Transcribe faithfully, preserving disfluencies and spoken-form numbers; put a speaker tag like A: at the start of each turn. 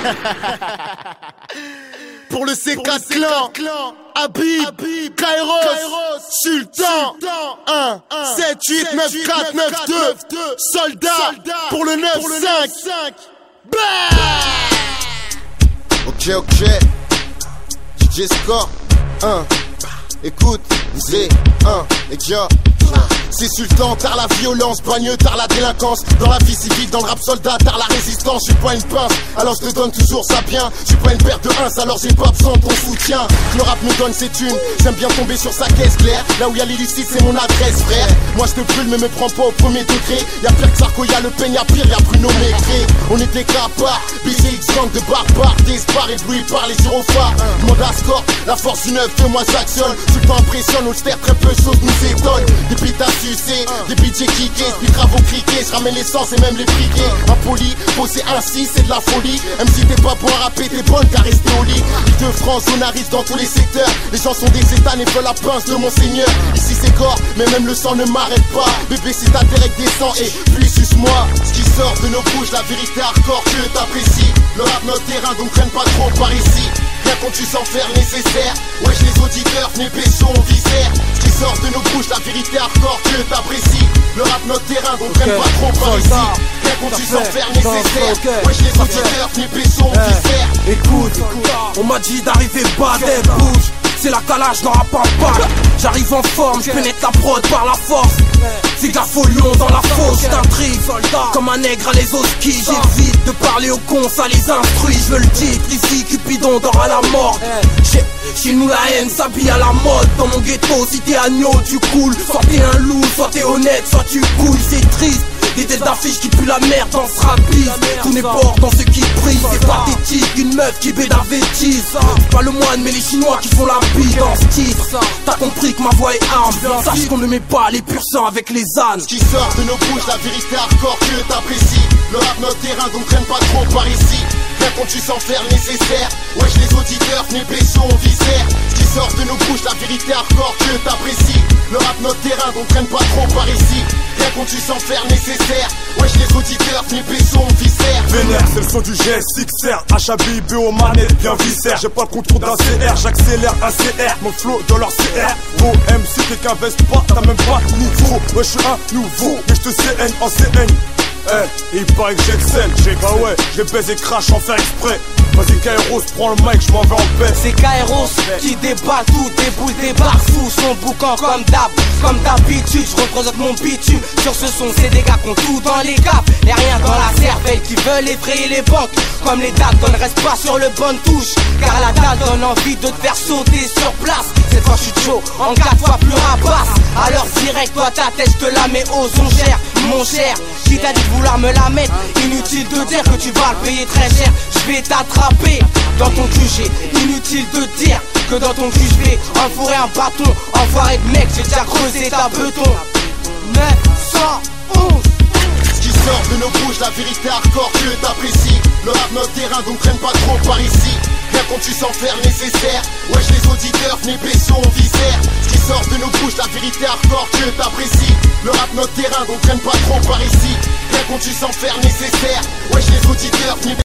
A: Pour le C quatre clan, Habib, Kairos, Sultan, un, sept, huit, neuf, quatre, neuf, deux, Soldat, pour le neuf, cinq,
B: Ok, ok, D J Score, un, écoute, c'est un, et ya. C'est Sultan, t'as la violence, bagneux, t'as la délinquance. Dans la vie civile, dans le rap soldat, t'as la résistance. J'suis pas une pince, alors je te donne toujours ça bien. J'suis pas une paire de uns, alors j'ai pas besoin de ton soutien. Le rap me donne ses thunes, j'aime bien tomber sur sa caisse claire. Là où y'a l'illicite, c'est mon adresse, frère. Moi je te brûle, mais me prends pas au premier degré. Y'a pire que Sarko, y'a Le Pen, y'a pire, y'a Bruno Maigret. On était capables, B C X gang de barbares, d'espoir ébloui par les gyrophares. Demande à Score, la force du neuf, que moi j'actionne. Sultan impressionne, Holster, très peu de choses nous étonnent. Des pétas sucés, des budgets kickés, des travaux criqués, je ramène l'essence et même les briquets. Impoli, poser ainsi, c'est de la folie. Même si t'es pas pour rapper, t'es bonne qu'à rester au lit. L'île de France, on arrive dans tous les secteurs. Les gens sont des états et veulent la pince de mon seigneur. Ici c'est corps, mais même le sang ne m'arrête pas. Bébé c'est ta direct descend et puis suce-moi. Ce qui sort de nos bouches, la vérité hardcore que t'apprécies. Le rap notre terrain, donc traîne pas trop par ici. Viens qu'on tu sans faire nécessaire. Wesh les auditeurs, venez pécho, on viscère. Ce qui sort de nos bouches, la vérité hardcore que t'apprécies. Le rap notre terrain, donc traîne pas trop par ici. Viens qu'on tu sans faire nécessaire. Wesh les auditeurs, venez pécho, on viscère.
C: Écoute, on m'a dit d'arriver bas des bouches. C'est la calage, n'aura pas balle. J'arrive en forme, je pénètre la prod par la force. C'est Gafolion dans la fosse, j'intrigue comme un nègre à les oskis. J'évite de parler aux cons, ça les instruit. Je veux le titre, ici Cupidon dort à la mort. Chez nous la haine s'habille à la mode. Dans mon ghetto, si t'es agneau, tu coules. Soit t'es un loup, soit t'es honnête, soit tu couilles. C'est triste, des têtes d'affiches qui puent la merde dans ce rapide. Tout n'est pas dans ceux qui brillent. C'est pathétique, une meuf qui bédavêtise. Pas le moine mais les chinois qui font la bille dans ce titre. T'as compris que ma voix est humble. Sache qu'on ne met pas les pur sang avec les ânes.
B: Ce qui sort de nos bouches, la vérité hardcore que t'apprécies. Le rap notre terrain, donc traîne pas trop par ici. Viens qu'on tue sans faire nécessaire. Wesh les auditeurs, venez pécho, on viscère. Ce qui sort de nos bouches, la vérité hardcore que t'apprécies. Le rap notre terrain, donc traîne pas trop par ici. Viens qu'on tue sans faire nécessaire. Wesh les auditeurs, venez pécho, on viscère.
D: Vénère, c'est le son du G S X R. H A B I B aux manettes, bien viscère. J'ai pas le contour d'un C R, j'accélère un C R. Mon flow dans leur C R. Vos M C t'es qu'investe pas, t'as même pas de niveau. Ouais, je suis un nouveau, mais je te C N en C N. Eh, il paraît que j'excelle, j'ai bah ouais, je les baise et crache sans faire exprès. Vas-y Kairos, prends le mic, je m'en vais en paix.
C: C'est Kairos qui débat tout, déboule des barres sous son boucan comme d'hab. Comme d'habitude, je représente mon bitume. Sur ce son, c'est des gars qui ont tout dans les gaps et rien dans la cervelle, qui veulent effrayer les banques. Comme les Dalton, ne reste pas sur le bonne touche, car la dalle donne envie de te faire sauter sur place. Cette fois je suis chaud, en quatre fois plus rapace. Alors direct, toi ta tête, je te la mets aux ongères. Mon cher, qui t'a dit de vouloir me la mettre? Inutile de dire que tu vas le payer très cher. Je vais t'attraper dans ton Q G. Inutile de dire que dans ton cul je vais enfourrer un bâton. Enfoiré de mec, j'ai déjà creusé ta beton. neuf cent onze.
B: Ce qui sort de nos bouches, la vérité hardcore que t'apprécies. Le rap notre terrain, donc traîne pas trop par ici. Viens qu'on tue sans faire nécessaire. Wesh les auditeurs, venez pécho, on viscère. Ce qui sort de nos bouches, la vérité hardcore que t'apprécies. Le rap notre terrain, donc traîne pas trop par ici. Viens qu'on tue sans faire nécessaire. Wesh les auditeurs, venez